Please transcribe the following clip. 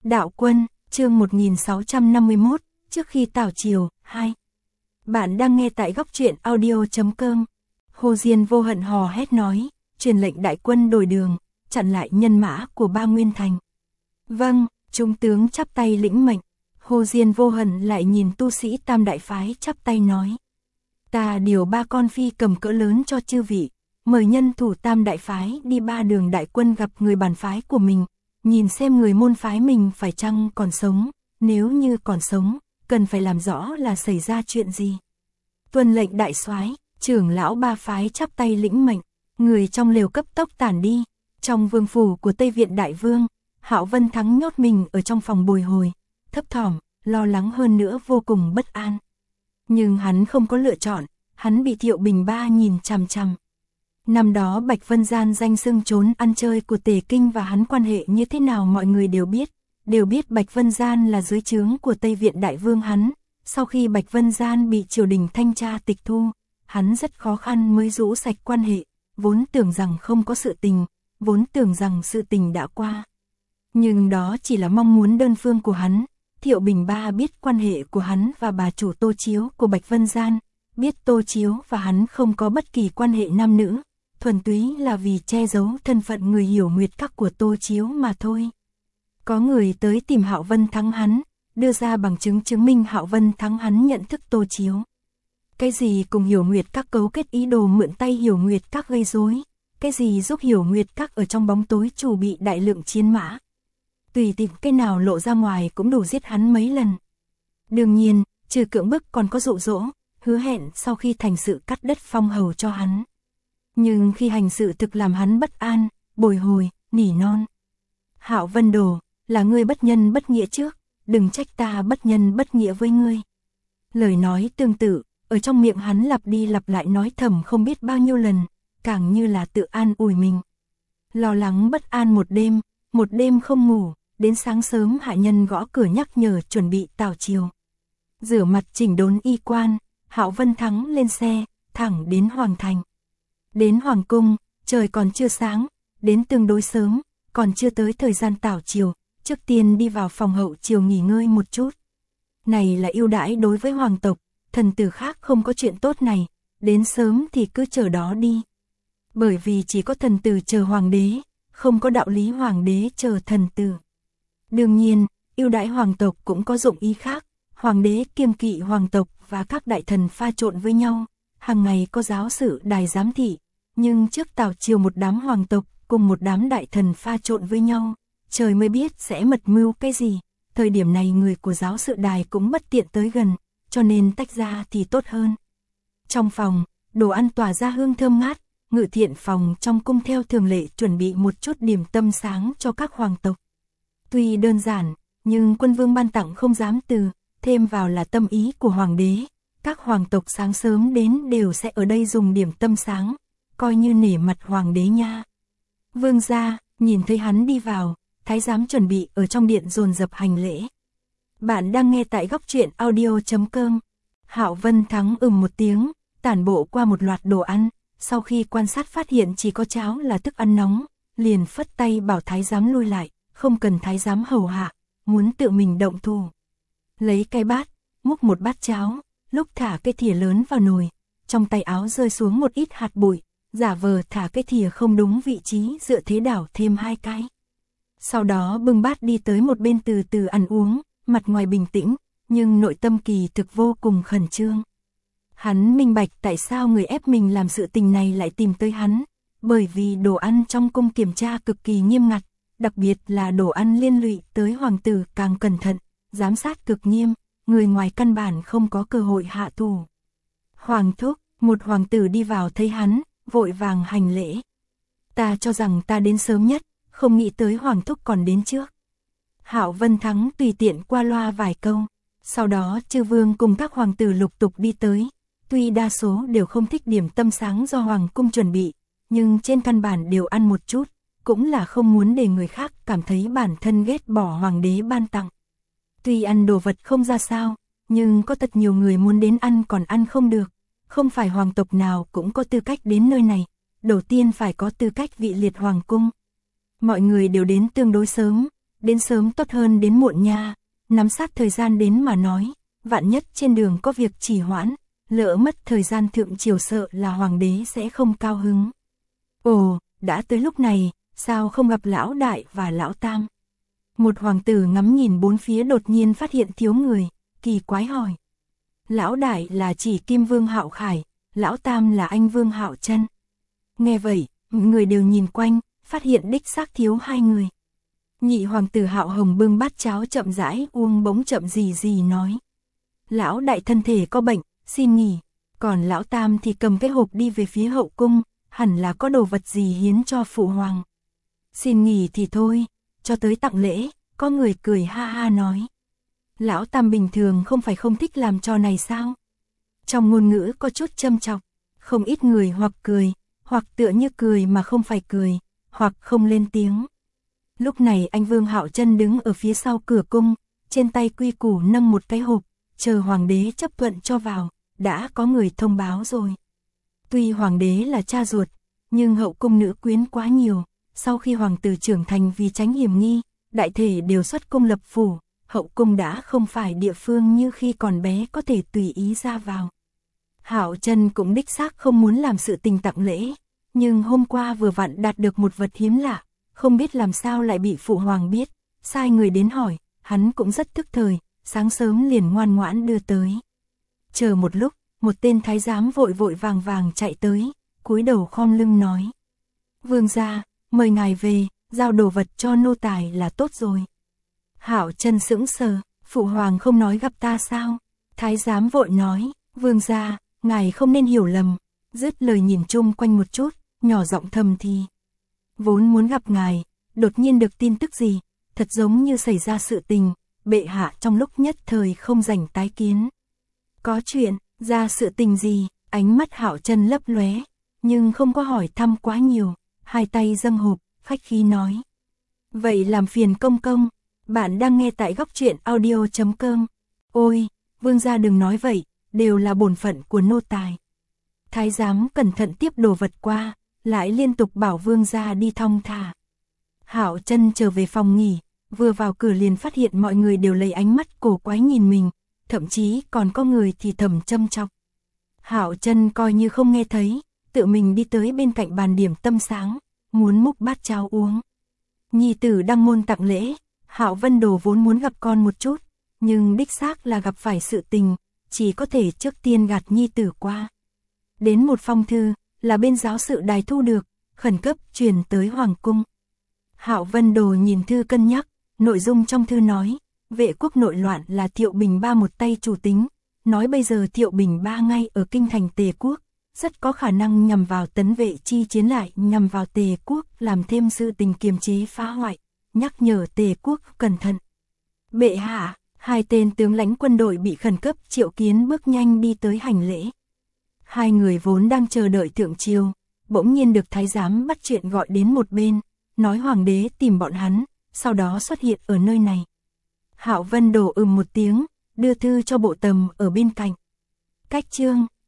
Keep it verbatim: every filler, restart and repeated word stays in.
Đạo Quân, chương một nghìn sáu trăm năm mươi mốt, trước khi tảo triều, hai. Bạn đang nghe tại góc truyện audio chấm com. Hồ Diên vô hận hò hét nói, truyền lệnh đại quân đổi đường, chặn lại nhân mã của Ba Nguyên Thành. Vâng, trung tướng chắp tay lĩnh mệnh. Hồ Diên vô hận lại nhìn tu sĩ Tam Đại Phái chắp tay nói. Ta điều ba con phi cầm cỡ lớn cho chư vị, mời nhân thủ Tam Đại Phái đi ba đường đại quân gặp người bản phái của mình, nhìn xem người môn phái mình phải chăng còn sống, nếu như còn sống, cần phải làm rõ là xảy ra chuyện gì. Tuân lệnh đại soái, trưởng lão ba phái chắp tay lĩnh mệnh, người trong lều cấp tốc tản đi. Trong vương phủ của Tây Viện đại vương, Hạo Vân Thắng nhốt mình ở trong phòng bồi hồi, thấp thỏm, lo lắng hơn nữa vô cùng bất an. Nhưng hắn không có lựa chọn, hắn bị Thiệu Bình Ba nhìn chằm chằm. Năm đó Bạch Vân Gian danh xưng trốn ăn chơi của Tề Kinh và hắn quan hệ như thế nào mọi người đều biết, đều biết Bạch Vân Gian là dưới trướng của Tây Viện đại vương hắn. Sau khi Bạch Vân Gian bị triều đình thanh tra tịch thu, hắn rất khó khăn mới rũ sạch quan hệ, vốn tưởng rằng không có sự tình, vốn tưởng rằng sự tình đã qua. Nhưng đó chỉ là mong muốn đơn phương của hắn. Thiệu Bình Ba biết quan hệ của hắn và bà chủ Tô Chiếu của Bạch Vân Gian, biết Tô Chiếu và hắn không có bất kỳ quan hệ nam nữ, thuần túy là vì che giấu thân phận người hiểu nguyệt các của Tô Chiếu mà thôi. Có người tới tìm Hạo Vân Thắng hắn, đưa ra bằng chứng chứng minh Hạo Vân Thắng hắn nhận thức Tô Chiếu. Cái gì cùng hiểu nguyệt các cấu kết ý đồ mượn tay hiểu nguyệt các gây rối, cái gì giúp hiểu nguyệt các ở trong bóng tối chủ bị đại lượng chiến mã. Tùy tìm cái nào lộ ra ngoài cũng đủ giết hắn mấy lần. Đương nhiên, trừ cưỡng bức còn có dụ dỗ, hứa hẹn sau khi thành sự cắt đất phong hầu cho hắn. Nhưng khi hành sự thực làm hắn bất an, bồi hồi, nỉ non. Hạo Vân Đồ, là ngươi bất nhân bất nghĩa trước, đừng trách ta bất nhân bất nghĩa với ngươi. Lời nói tương tự, ở trong miệng hắn lặp đi lặp lại nói thầm không biết bao nhiêu lần, càng như là tự an ủi mình. Lo lắng bất an một đêm, một đêm không ngủ, đến sáng sớm hạ nhân gõ cửa nhắc nhở chuẩn bị tảo triều. Rửa mặt chỉnh đốn y quan, Hạo Vân Thắng lên xe, thẳng đến Hoàng Thành. Đến Hoàng Cung, trời còn chưa sáng, đến tương đối sớm, còn chưa tới thời gian tảo triều, trước tiên đi vào phòng hậu triều nghỉ ngơi một chút. Này là ưu đãi đối với hoàng tộc, thần tử khác không có chuyện tốt này, đến sớm thì cứ chờ đó đi. Bởi vì chỉ có thần tử chờ hoàng đế, không có đạo lý hoàng đế chờ thần tử. Đương nhiên, ưu đãi hoàng tộc cũng có dụng ý khác, hoàng đế kiêng kỵ hoàng tộc và các đại thần pha trộn với nhau, hàng ngày có giáo sự đài giám thị, nhưng trước tảo triều một đám hoàng tộc cùng một đám đại thần pha trộn với nhau, trời mới biết sẽ mật mưu cái gì. Thời điểm này người của giáo sự đài cũng bất tiện tới gần, cho nên tách ra thì tốt hơn. Trong phòng, đồ ăn tỏa ra hương thơm ngát, ngự thiện phòng trong cung theo thường lệ chuẩn bị một chút điểm tâm sáng cho các hoàng tộc. Tuy đơn giản, nhưng quân vương ban tặng không dám từ, thêm vào là tâm ý của hoàng đế. Các hoàng tộc sáng sớm đến đều sẽ ở đây dùng điểm tâm sáng, coi như nể mặt hoàng đế nha. Vương gia, nhìn thấy hắn đi vào, thái giám chuẩn bị ở trong điện dồn dập hành lễ. Bạn đang nghe tại góc truyện audio chấm com. Hạo Vân Thắng ừm một tiếng, tản bộ qua một loạt đồ ăn, sau khi quan sát phát hiện chỉ có cháo là thức ăn nóng, liền phất tay bảo thái giám lui lại, không cần thái giám hầu hạ, muốn tự mình động thủ. Lấy cái bát, múc một bát cháo, lúc thả cái thìa lớn vào nồi, trong tay áo rơi xuống một ít hạt bụi, giả vờ thả cái thìa không đúng vị trí dựa thế đảo thêm hai cái. Sau đó bưng bát đi tới một bên từ từ ăn uống, mặt ngoài bình tĩnh, nhưng nội tâm kỳ thực vô cùng khẩn trương. Hắn minh bạch tại sao người ép mình làm sự tình này lại tìm tới hắn, bởi vì đồ ăn trong cung kiểm tra cực kỳ nghiêm ngặt, đặc biệt là đồ ăn liên lụy tới hoàng tử càng cẩn thận, giám sát cực nghiêm, người ngoài căn bản không có cơ hội hạ thủ. Hoàng thúc, một hoàng tử đi vào thấy hắn, vội vàng hành lễ. Ta cho rằng ta đến sớm nhất, không nghĩ tới hoàng thúc còn đến trước. Hạo Vân Thắng tùy tiện qua loa vài câu, sau đó chư vương cùng các hoàng tử lục tục đi tới. Tuy đa số đều không thích điểm tâm sáng do hoàng cung chuẩn bị, nhưng trên căn bản đều ăn một chút, cũng là không muốn để người khác cảm thấy bản thân ghét bỏ hoàng đế ban tặng. Tuy ăn đồ vật không ra sao, nhưng có thật nhiều người muốn đến ăn còn ăn không được, không phải hoàng tộc nào cũng có tư cách đến nơi này, đầu tiên phải có tư cách vị liệt hoàng cung. Mọi người đều đến tương đối sớm, đến sớm tốt hơn đến muộn nha, nắm sát thời gian đến mà nói, vạn nhất trên đường có việc trì hoãn, lỡ mất thời gian thượng triều sợ là hoàng đế sẽ không cao hứng. Ồ, đã tới lúc này, sao không gặp lão đại và lão tam? Một hoàng tử ngắm nhìn bốn phía đột nhiên phát hiện thiếu người, kỳ quái hỏi. Lão đại là chỉ Kim Vương Hạo Khải, lão tam là anh Vương Hạo Trân. Nghe vậy, người đều nhìn quanh, phát hiện đích xác thiếu hai người. Nhị hoàng tử Hạo Hồng bưng bát cháo chậm rãi uống bỗng chậm gì gì nói. Lão đại thân thể có bệnh, xin nghỉ, còn lão tam thì cầm cái hộp đi về phía hậu cung, hẳn là có đồ vật gì hiến cho phụ hoàng. Xin nghỉ thì thôi, cho tới tặng lễ, có người cười ha ha nói. Lão tam bình thường không phải không thích làm trò này sao? Trong ngôn ngữ có chút châm chọc, không ít người hoặc cười, hoặc tựa như cười mà không phải cười, hoặc không lên tiếng. Lúc này anh Vương Hạo Trân đứng ở phía sau cửa cung, trên tay quy củ nâng một cái hộp, chờ hoàng đế chấp thuận cho vào, đã có người thông báo rồi. Tuy hoàng đế là cha ruột, nhưng hậu cung nữ quyến quá nhiều, sau khi hoàng tử trưởng thành vì tránh hiểm nghi, đại thể đều xuất cung lập phủ, hậu cung đã không phải địa phương như khi còn bé có thể tùy ý ra vào. Hạo Trân cũng đích xác không muốn làm sự tình tặng lễ, nhưng hôm qua vừa vặn đạt được một vật hiếm lạ, không biết làm sao lại bị phụ hoàng biết, sai người đến hỏi, hắn cũng rất thức thời, sáng sớm liền ngoan ngoãn đưa tới. Chờ một lúc, một tên thái giám vội vội vàng vàng chạy tới, cúi đầu khom lưng nói. Vương gia, mời ngài về, giao đồ vật cho nô tài là tốt rồi. Hạo Trân sững sờ, phụ hoàng không nói gặp ta sao? Thái giám vội nói, vương gia, ngài không nên hiểu lầm, dứt lời nhìn chung quanh một chút, nhỏ giọng thầm thì. Vốn muốn gặp ngài, đột nhiên được tin tức gì, thật giống như xảy ra sự tình, bệ hạ trong lúc nhất thời không rảnh tái kiến. Có chuyện, ra sự tình gì, ánh mắt Hạo Trân lấp lóe, nhưng không có hỏi thăm quá nhiều, hai tay dâng hộp, khách khí nói. Vậy làm phiền công công, bạn đang nghe tại góc truyện audio chấm com. Ôi, vương gia đừng nói vậy, đều là bổn phận của nô tài. Thái giám cẩn thận tiếp đồ vật qua, lại liên tục bảo vương gia đi thong thả. Hạo Trân trở về phòng nghỉ, vừa vào cửa liền phát hiện mọi người đều lấy ánh mắt cổ quái nhìn mình, thậm chí còn có người thì thầm châm chọc. Hạo Trân coi như không nghe thấy, tự mình đi tới bên cạnh bàn điểm tâm sáng, muốn múc bát cháo uống. Nhi tử đăng môn tặng lễ, Hạo Vân Đồ vốn muốn gặp con một chút, nhưng đích xác là gặp phải sự tình, chỉ có thể trước tiên gạt nhi tử qua. Đến một phong thư, là bên giáo sự đài thu được, khẩn cấp truyền tới hoàng cung. Hạo Vân Đồ nhìn thư cân nhắc, nội dung trong thư nói, vệ quốc nội loạn là Thiệu Bình Ba một tay chủ tính, nói bây giờ Thiệu Bình Ba ngay ở kinh thành Tề quốc, rất có khả năng nhằm vào tấn vệ chi chiến lại nhằm vào Tề quốc làm thêm sự tình kiềm chế phá hoại, nhắc nhở Tề quốc cẩn thận. Bệ hạ, hai tên tướng lãnh quân đội bị khẩn cấp triệu kiến bước nhanh đi tới hành lễ. Hai người vốn đang chờ đợi thượng triều, bỗng nhiên được thái giám bắt chuyện gọi đến một bên, nói hoàng đế tìm bọn hắn, sau đó xuất hiện ở nơi này. Hạo Vân Đồ ừm một tiếng, đưa thư cho bộ tầm ở bên cạnh. Cách chương